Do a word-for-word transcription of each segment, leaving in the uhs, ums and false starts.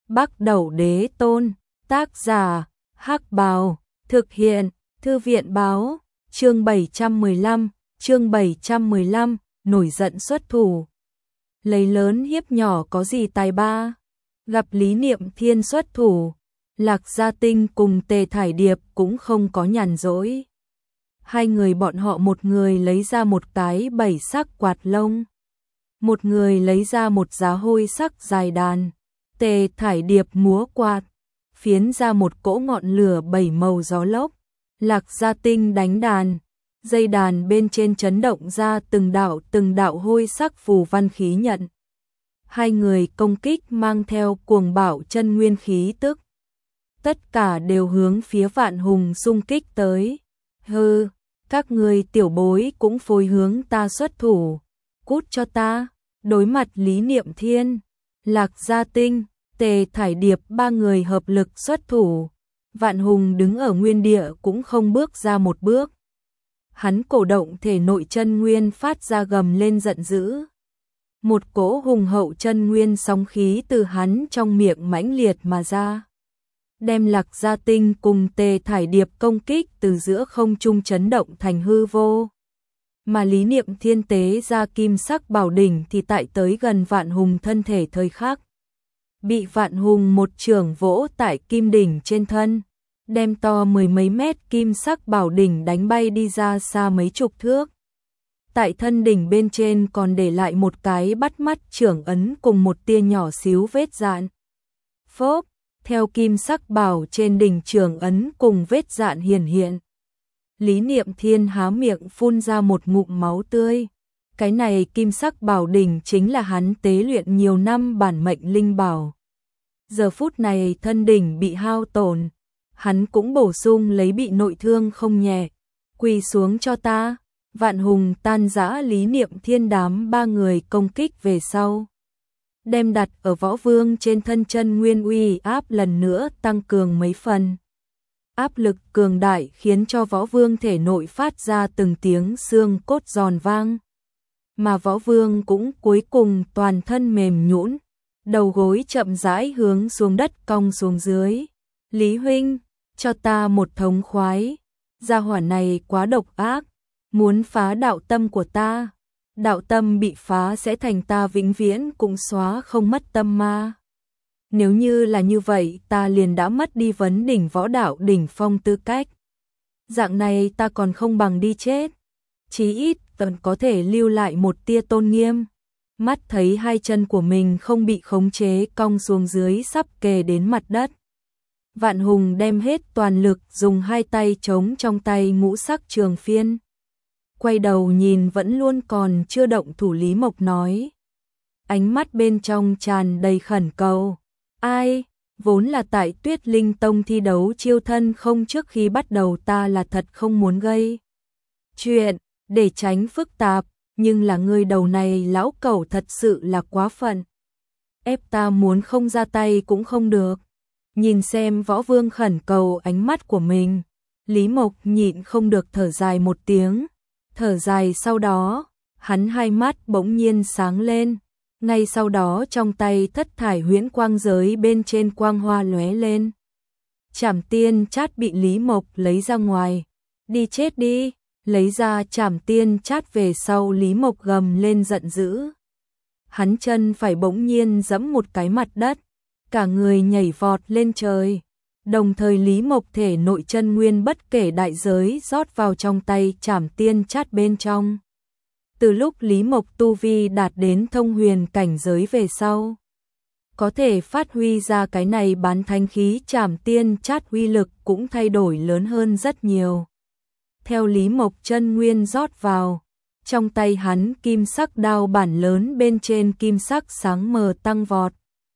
Bắc Đẩu Đế Tôn, tác giả, Hắc Bào, thực hiện, Thư viện báo, chương bảy trăm mười lăm, chương bảy trăm mười lăm, nổi giận xuất thủ. Lấy lớn hiếp nhỏ có gì tài ba, gặp Lý Niệm Thiên xuất thủ, Lạc Gia Tinh cùng Tề Thải Điệp cũng không có nhàn rỗi. Hai người bọn họ một người lấy ra một cái bảy sắc quạt lông, một người lấy ra một giá hôi sắc dài đàn. Tề Thải Điệp múa quạt, phiến ra một cỗ ngọn lửa bảy màu gió lốc. Lạc Gia Tinh đánh đàn, dây đàn bên trên chấn động ra từng đạo từng đạo hôi sắc phù văn khí nhận. Hai người công kích mang theo cuồng bạo chân nguyên khí tức. Tất cả đều hướng phía Vạn Hùng xung kích tới. Hừ, các người tiểu bối cũng phối hướng ta xuất thủ. Cút cho ta, đối mặt Lý Niệm Thiên, Lạc Gia Tinh, Tề Thải Điệp ba người hợp lực xuất thủ. Vạn Hùng đứng ở nguyên địa cũng không bước ra một bước. Hắn cổ động thể nội chân nguyên phát ra gầm lên giận dữ. Một cỗ hùng hậu chân nguyên sóng khí từ hắn trong miệng mãnh liệt mà ra, đem Lạc Gia Tinh cùng Tề Thải Điệp công kích từ giữa không trung chấn động thành hư vô. Mà Lý Niệm Thiên tế ra kim sắc bảo đỉnh thì tại tới gần Vạn Hùng thân thể thời khắc, bị Vạn Hùng một chưởng vỗ tại kim đỉnh trên thân, đem to mười mấy mét kim sắc bảo đỉnh đánh bay đi ra xa mấy chục thước. Tại thân đỉnh bên trên còn để lại một cái bắt mắt chưởng ấn cùng một tia nhỏ xíu vết dạn. Phốp, theo kim sắc bảo trên đỉnh chưởng ấn cùng vết dạn hiển hiện. Lý Niệm Thiên há miệng phun ra một ngụm máu tươi. Cái này kim sắc bảo đỉnh chính là hắn tế luyện nhiều năm bản mệnh linh bảo. Giờ phút này thân đỉnh bị hao tổn, hắn cũng bổ sung lấy bị nội thương không nhẹ. Quỳ xuống cho ta. Vạn Hùng tan rã Lý Niệm Thiên đám ba người công kích về sau, đem đặt ở Võ Vương trên thân chân nguyên uy áp lần nữa tăng cường mấy phần. Áp lực cường đại khiến cho Võ Vương thể nội phát ra từng tiếng xương cốt giòn vang. Mà Võ Vương cũng cuối cùng toàn thân mềm nhũn, đầu gối chậm rãi hướng xuống đất cong xuống dưới. Lý huynh, cho ta một thống khoái. Gia hỏa này quá độc ác, muốn phá đạo tâm của ta. Đạo tâm bị phá sẽ thành ta vĩnh viễn cũng xóa không mất tâm ma. Nếu như là như vậy ta liền đã mất đi vấn đỉnh võ đạo đỉnh phong tư cách. Dạng này ta còn không bằng đi chết. Chí ít vẫn có thể lưu lại một tia tôn nghiêm. Mắt thấy hai chân của mình không bị khống chế cong xuống dưới sắp kề đến mặt đất. Vạn Hùng đem hết toàn lực dùng hai tay chống trong tay ngũ sắc trường phiên. Quay đầu nhìn vẫn luôn còn chưa động thủ Lý Mộc nói. Ánh mắt bên trong tràn đầy khẩn cầu. Ai, vốn là tại Tuyết Linh Tông thi đấu chiêu thân không trước khi bắt đầu ta là thật không muốn gây chuyện, để tránh phức tạp, nhưng là người đầu này lão cẩu thật sự là quá phận. Ép ta muốn không ra tay cũng không được. Nhìn xem Võ Vương khẩn cầu ánh mắt của mình, Lý Mộc nhịn không được thở dài một tiếng. Thở dài sau đó, hắn hai mắt bỗng nhiên sáng lên. Ngay sau đó trong tay thất thải huyễn quang giới bên trên quang hoa lóe lên. Trảm tiên chát bị Lý Mộc lấy ra ngoài. Đi chết đi, lấy ra trảm tiên chát về sau Lý Mộc gầm lên giận dữ. Hắn chân phải bỗng nhiên giẫm một cái mặt đất, cả người nhảy vọt lên trời. Đồng thời Lý Mộc thể nội chân nguyên bất kể đại giới rót vào trong tay trảm tiên chát bên trong. Từ lúc Lý Mộc tu vi đạt đến thông huyền cảnh giới về sau, có thể phát huy ra cái này bán thánh khí trảm tiên chát uy lực cũng thay đổi lớn hơn rất nhiều. Theo Lý Mộc chân nguyên rót vào, trong tay hắn kim sắc đao bản lớn bên trên kim sắc sáng mờ tăng vọt.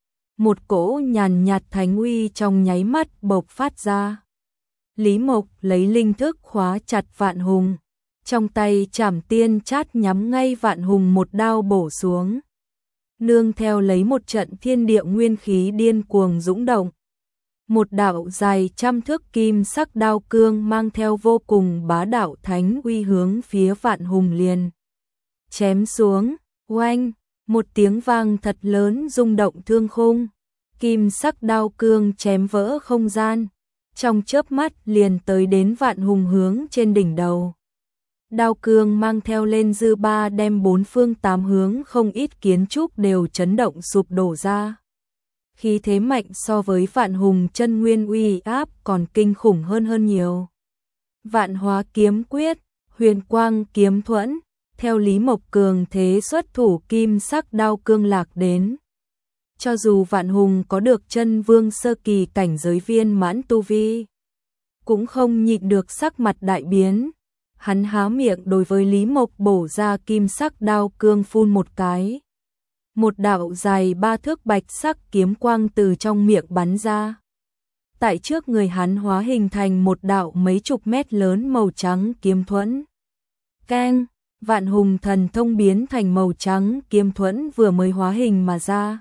Một cỗ nhàn nhạt thánh uy trong nháy mắt bộc phát ra. Lý Mộc lấy linh thức khóa chặt Vạn Hùng. Trong tay trảm tiên chát nhắm ngay Vạn Hùng một đao bổ xuống. Nương theo lấy một trận thiên địa nguyên khí điên cuồng dũng động. Một đạo dài trăm thước kim sắc đao cương mang theo vô cùng bá đạo thánh uy hướng phía Vạn Hùng liền chém xuống. Oanh, một tiếng vang thật lớn rung động thương khung. kim sắc đao cương chém vỡ không gian, trong chớp mắt liền tới đến Vạn Hùng hướng trên đỉnh đầu. Đao cương mang theo lên dư ba đem bốn phương tám hướng không ít kiến trúc đều chấn động sụp đổ ra. Khí thế mạnh so với Vạn Hùng chân nguyên uy áp còn kinh khủng hơn hơn nhiều. Vạn hóa kiếm quyết, huyền quang kiếm thuẫn, theo Lý Mộc cường thế xuất thủ kim sắc đao cương lạc đến. Cho dù Vạn Hùng có được chân vương sơ kỳ cảnh giới viên mãn tu vi, cũng không nhịn được sắc mặt đại biến. Hắn há miệng đối với Lý Mộc bổ ra kim sắc đao cương phun một cái. Một đạo dài ba thước bạch sắc kiếm quang từ trong miệng bắn ra. Tại trước người hắn hóa hình thành một đạo mấy chục mét lớn màu trắng kiếm thuẫn. Keng, Vạn Hùng thần thông biến thành màu trắng kiếm thuẫn vừa mới hóa hình mà ra.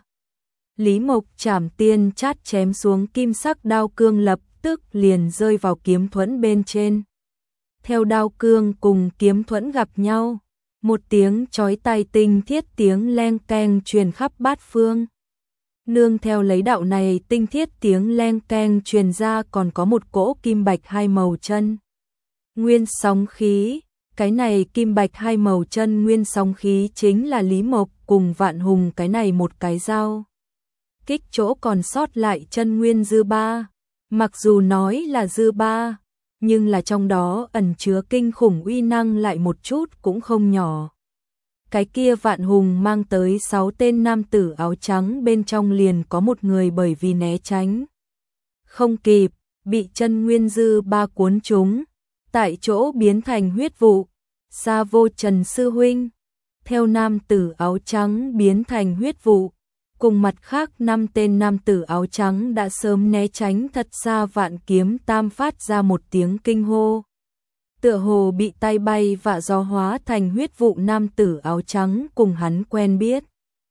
Lý Mộc chảm tiên chát chém xuống kim sắc đao cương lập tức liền rơi vào kiếm thuẫn bên trên. Theo đao cương cùng kiếm thuẫn gặp nhau, một tiếng chói tai tinh thiết tiếng leng keng truyền khắp bát phương. Nương theo lấy đạo này tinh thiết tiếng leng keng truyền ra còn có một cỗ kim bạch hai màu chân nguyên sóng khí. Cái này kim bạch hai màu chân nguyên sóng khí chính là Lý Mộc cùng Vạn Hùng cái này một cái dao kích chỗ còn sót lại chân nguyên dư ba. Mặc dù nói là dư ba, nhưng là trong đó ẩn chứa kinh khủng uy năng lại một chút cũng không nhỏ. Cái kia Vạn Hùng mang tới sáu tên nam tử áo trắng bên trong liền có một người bởi vì né tránh không kịp, bị chân nguyên dư ba cuốn trúng, tại chỗ biến thành huyết vụ. Sa Vô Trần sư huynh, theo nam tử áo trắng biến thành huyết vụ, cùng mặt khác năm tên nam tử áo trắng đã sớm né tránh thật xa Vạn Kiếm Tam phát ra một tiếng kinh hô. Tựa hồ bị tay bay vạ gió hóa thành huyết vụ nam tử áo trắng cùng hắn quen biết.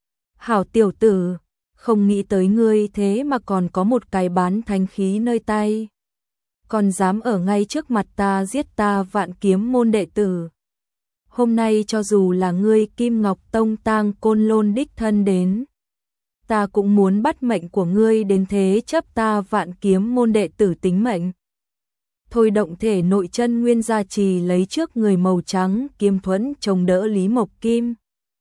Hảo tiểu tử, không nghĩ tới ngươi thế mà còn có một cái bán thánh khí nơi tay. Còn dám ở ngay trước mặt ta giết ta Vạn Kiếm môn đệ tử. Hôm nay cho dù là ngươi Kim Ngọc Tông Tang Côn Lôn đích thân đến, ta cũng muốn bắt mệnh của ngươi đến thế chấp ta Vạn Kiếm môn đệ tử tính mệnh. Thôi động thể nội chân nguyên gia trì lấy trước người màu trắng kiếm thuẫn chống đỡ Lý Mộc kim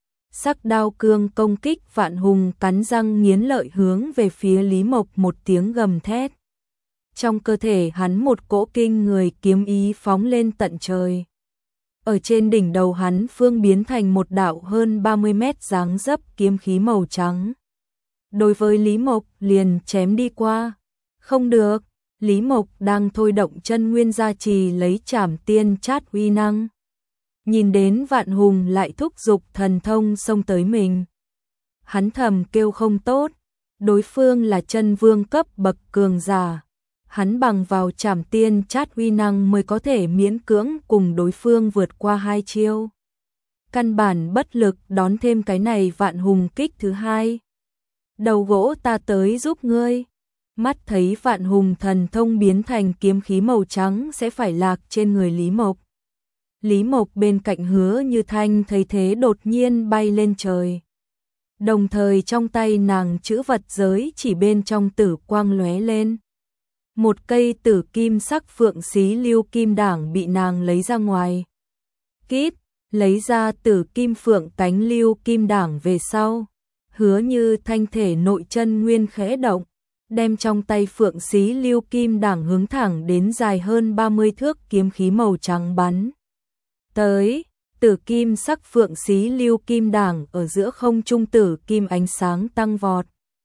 sắc đao cương công kích. Vạn Hùng cắn răng nghiến lợi hướng về phía Lý Mộc một tiếng gầm thét. Trong cơ thể hắn một cỗ kinh người kiếm ý phóng lên tận trời. Ở trên đỉnh đầu hắn phương biến thành một đạo hơn ba mươi mét dáng dấp kiếm khí màu trắng. Đối với Lý Mộc liền chém đi qua. Không được, Lý Mộc đang thôi động chân nguyên gia trì lấy trảm tiên chát uy năng. Nhìn đến Vạn Hùng lại thúc giục thần thông xông tới mình. Hắn thầm kêu không tốt, đối phương là chân vương cấp bậc cường giả. Hắn bằng vào trảm tiên chát uy năng mới có thể miễn cưỡng cùng đối phương vượt qua hai chiêu. Căn bản bất lực đón thêm cái này Vạn Hùng kích thứ hai. Đầu gỗ ta tới giúp ngươi. Mắt thấy Vạn Hùng thần thông biến thành kiếm khí màu trắng sẽ phải lạc trên người Lý Mộc. Lý Mộc bên cạnh Hứa Như Thanh thấy thế đột nhiên bay lên trời. Đồng thời trong tay nàng chữ vật giới chỉ bên trong tử quang lóe lên. Một cây tử kim sắc phượng xí lưu kim đảng bị nàng lấy ra ngoài. Kíp, lấy ra tử kim phượng cánh lưu kim đảng về sau. Hứa Như Thanh thể nội chân nguyên khẽ động, đem trong tay phượng xí lưu kim đảng hướng thẳng đến dài hơn ba mươi thước kiếm khí màu trắng bắn tới. Tử kim sắc phượng xí lưu kim đảng ở giữa không trung tử kim ánh sáng tăng vọt.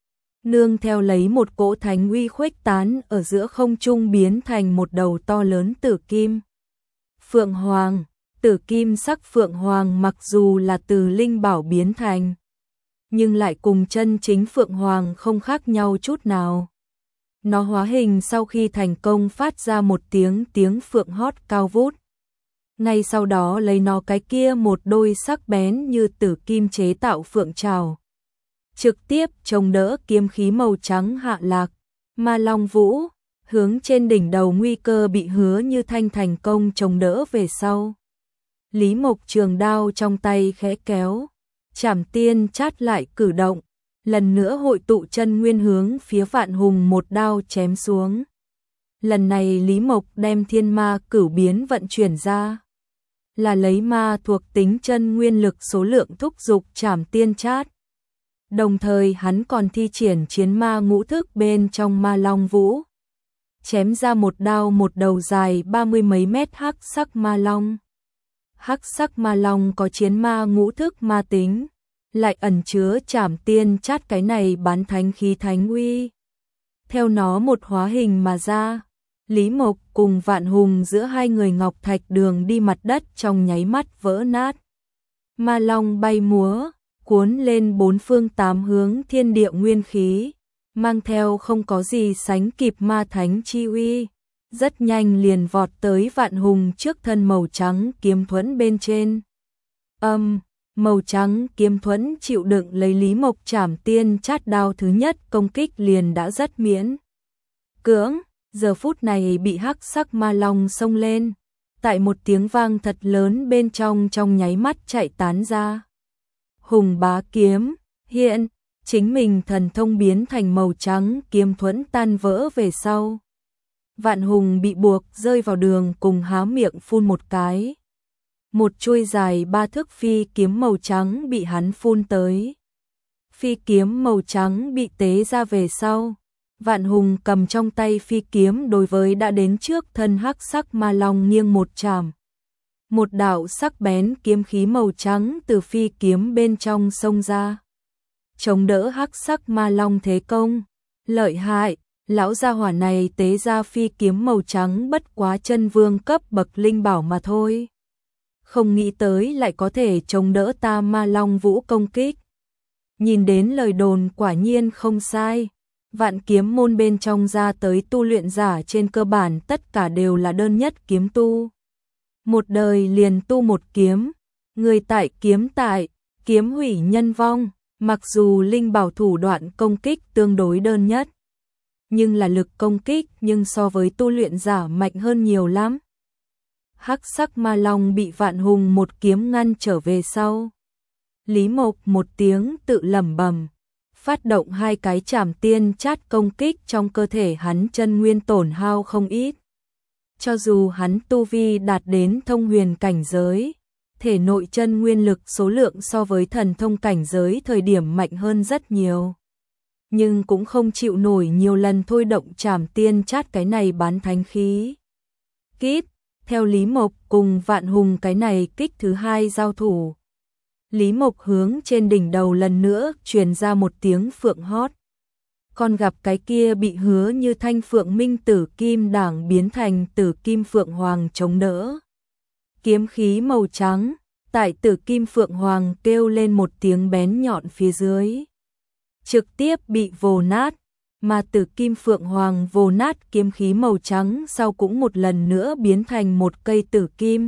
Nương theo lấy một cỗ thánh uy khuếch tán ở giữa không trung biến thành một đầu to lớn tử kim. Phượng Hoàng, tử kim sắc Phượng Hoàng mặc dù là từ linh bảo biến thành, nhưng lại cùng chân chính Phượng Hoàng không khác nhau chút nào. Nó hóa hình sau khi thành công phát ra một tiếng tiếng phượng hót cao vút. Ngay sau đó lấy nó cái kia một đôi sắc bén như tử kim chế tạo phượng trảo, trực tiếp chống đỡ kiếm khí màu trắng hạ lạc. Ma Long Vũ, hướng trên đỉnh đầu nguy cơ bị Hứa Như Thanh thành công chống đỡ về sau. Lý Mộc trường đao trong tay khẽ kéo, trảm tiên chát lại cử động, lần nữa hội tụ chân nguyên hướng phía Vạn Hùng một đao chém xuống. Lần này Lý Mộc đem thiên ma cửu biến vận chuyển ra, là lấy ma thuộc tính chân nguyên lực số lượng thúc dục trảm tiên chát. Đồng thời hắn còn thi triển chiến ma ngũ thức bên trong ma long vũ, chém ra một đao một đầu dài ba mươi mấy mét hắc sắc ma long. Hắc sắc ma long có chiến ma ngũ thức ma tính, lại ẩn chứa trảm tiên chát cái này bán thánh khí thánh uy. Theo nó một hóa hình mà ra, Lý Mộc cùng Vạn Hùng giữa hai người ngọc thạch đường đi mặt đất trong nháy mắt vỡ nát. Ma long bay múa, cuốn lên bốn phương tám hướng thiên địa nguyên khí, mang theo không có gì sánh kịp ma thánh chi uy, rất nhanh liền vọt tới Vạn Hùng trước thân màu trắng kiếm thuẫn bên trên. Âm, màu trắng kiếm thuẫn chịu đựng lấy Lý Mộc trảm tiên chát đao thứ nhất công kích liền đã rất miễn cưỡng, giờ phút này bị hắc sắc ma long xông lên, tại một tiếng vang thật lớn bên trong trong nháy mắt chạy tán ra. Hùng bá kiếm, hiện, chính mình thần thông biến thành màu trắng kiếm thuẫn tan vỡ về sau. Vạn Hùng bị buộc rơi vào đường cùng há miệng phun một cái. Một chuôi dài ba thước phi kiếm màu trắng bị hắn phun tới. Phi kiếm màu trắng bị tế ra về sau. Vạn Hùng cầm trong tay phi kiếm đối với đã đến trước thân hắc sắc ma long nghiêng một chạm. Một đạo sắc bén kiếm khí màu trắng từ phi kiếm bên trong xông ra, chống đỡ hắc sắc ma long thế công. Lợi hại, lão gia hỏa này tế ra phi kiếm màu trắng bất quá chân vương cấp bậc linh bảo mà thôi. Không nghĩ tới lại có thể chống đỡ ta ma long vũ công kích. Nhìn đến lời đồn quả nhiên không sai. Vạn kiếm môn bên trong ra tới tu luyện giả trên cơ bản tất cả đều là đơn nhất kiếm tu. Một đời liền tu một kiếm, người tại kiếm tại, kiếm hủy nhân vong, mặc dù linh bảo thủ đoạn công kích tương đối đơn nhất, nhưng là lực công kích nhưng so với tu luyện giả mạnh hơn nhiều lắm. Hắc sắc ma long bị Vạn Hùng một kiếm ngăn trở về sau. Lý Mộc một tiếng tự lẩm bẩm, phát động hai cái trảm tiên chát công kích trong cơ thể hắn chân nguyên tổn hao không ít. Cho dù hắn tu vi đạt đến thông huyền cảnh giới, thể nội chân nguyên lực số lượng so với thần thông cảnh giới thời điểm mạnh hơn rất nhiều. Nhưng cũng không chịu nổi nhiều lần thôi động trảm tiên chát cái này bán thánh khí. Kíp, theo Lý Mộc cùng Vạn Hùng cái này kích thứ hai giao thủ. Lý Mộc hướng trên đỉnh đầu lần nữa truyền ra một tiếng phượng hót. Còn gặp cái kia bị hứa như thanh phượng minh tử kim đảng biến thành tử kim phượng hoàng chống đỡ. Kiếm khí màu trắng, tại tử kim phượng hoàng kêu lên một tiếng bén nhọn phía dưới. Trực tiếp bị vồ nát, mà tử kim phượng hoàng vồ nát kiếm khí màu trắng sau cũng một lần nữa biến thành một cây tử kim.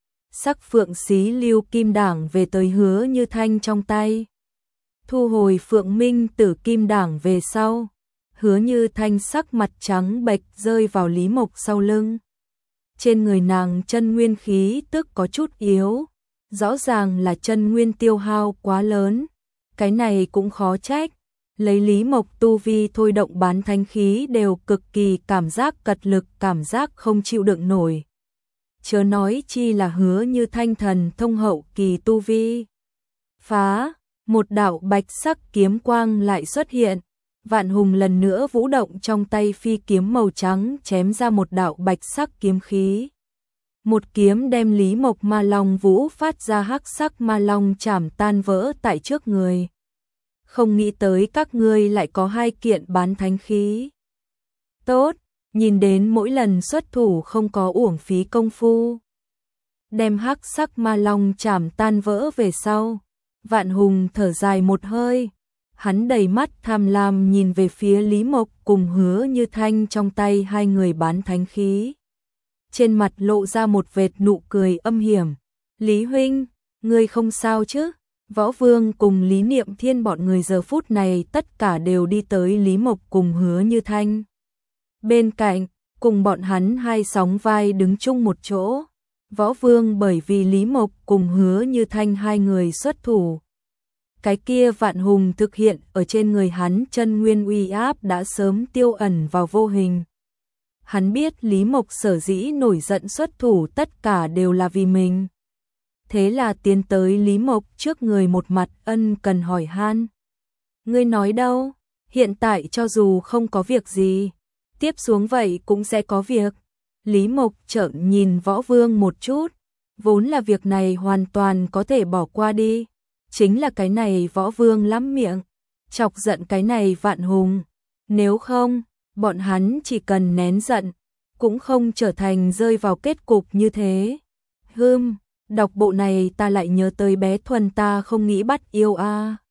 Sắc phượng xí lưu kim đảng về tới hứa như thanh trong tay. Thu hồi phượng minh tử kim đảng về sau, hứa như thanh sắc mặt trắng bệch rơi vào Lý Mộc sau lưng. Trên người nàng chân nguyên khí tức có chút yếu, rõ ràng là chân nguyên tiêu hao quá lớn. Cái này cũng khó trách, lấy Lý Mộc tu vi thôi động bán thánh khí đều cực kỳ cảm giác cật lực, cảm giác không chịu đựng nổi. Chớ nói chi là hứa như thanh thần thông hậu kỳ tu vi. Phá, một đạo bạch sắc kiếm quang lại xuất hiện. Vạn Hùng lần nữa vũ động trong tay phi kiếm màu trắng chém ra một đạo bạch sắc kiếm khí. Một kiếm đem Lý Mộc ma long vũ phát ra hắc sắc ma long chảm tan vỡ tại trước người. Không nghĩ tới các ngươi lại có hai kiện bán thánh khí. Tốt, nhìn đến mỗi lần xuất thủ không có uổng phí công phu. Đem hắc sắc ma long chảm tan vỡ về sau. Vạn Hùng thở dài một hơi. Hắn đầy mắt tham lam nhìn về phía Lý Mộc cùng hứa như thanh trong tay hai người bán thánh khí. Trên mặt lộ ra một vệt nụ cười âm hiểm. Lý huynh, ngươi không sao chứ? Võ Vương cùng Lý Niệm Thiên bọn người giờ phút này tất cả đều đi tới Lý Mộc cùng hứa như thanh. Bên cạnh, cùng bọn hắn hai sóng vai đứng chung một chỗ. Võ Vương bởi vì Lý Mộc cùng hứa như thanh hai người xuất thủ. cái kia Vạn Hùng thực hiện ở trên người hắn chân nguyên uy áp đã sớm tiêu ẩn vào vô hình. Hắn biết Lý Mộc sở dĩ nổi giận xuất thủ tất cả đều là vì mình. Thế là tiến tới Lý Mộc trước người một mặt ân cần hỏi han. Ngươi nói đâu, hiện tại cho dù không có việc gì, tiếp xuống vậy cũng sẽ có việc. Lý Mộc trợn nhìn Võ Vương một chút, vốn là việc này hoàn toàn có thể bỏ qua đi. Chính là cái này Võ Vương lắm miệng, chọc giận cái này Vạn Hùng. Nếu không, bọn hắn chỉ cần nén giận, cũng không trở thành rơi vào kết cục như thế. Hừm, đọc bộ này ta lại nhớ tới bé Thuần ta không nghĩ bắt yêu a. À.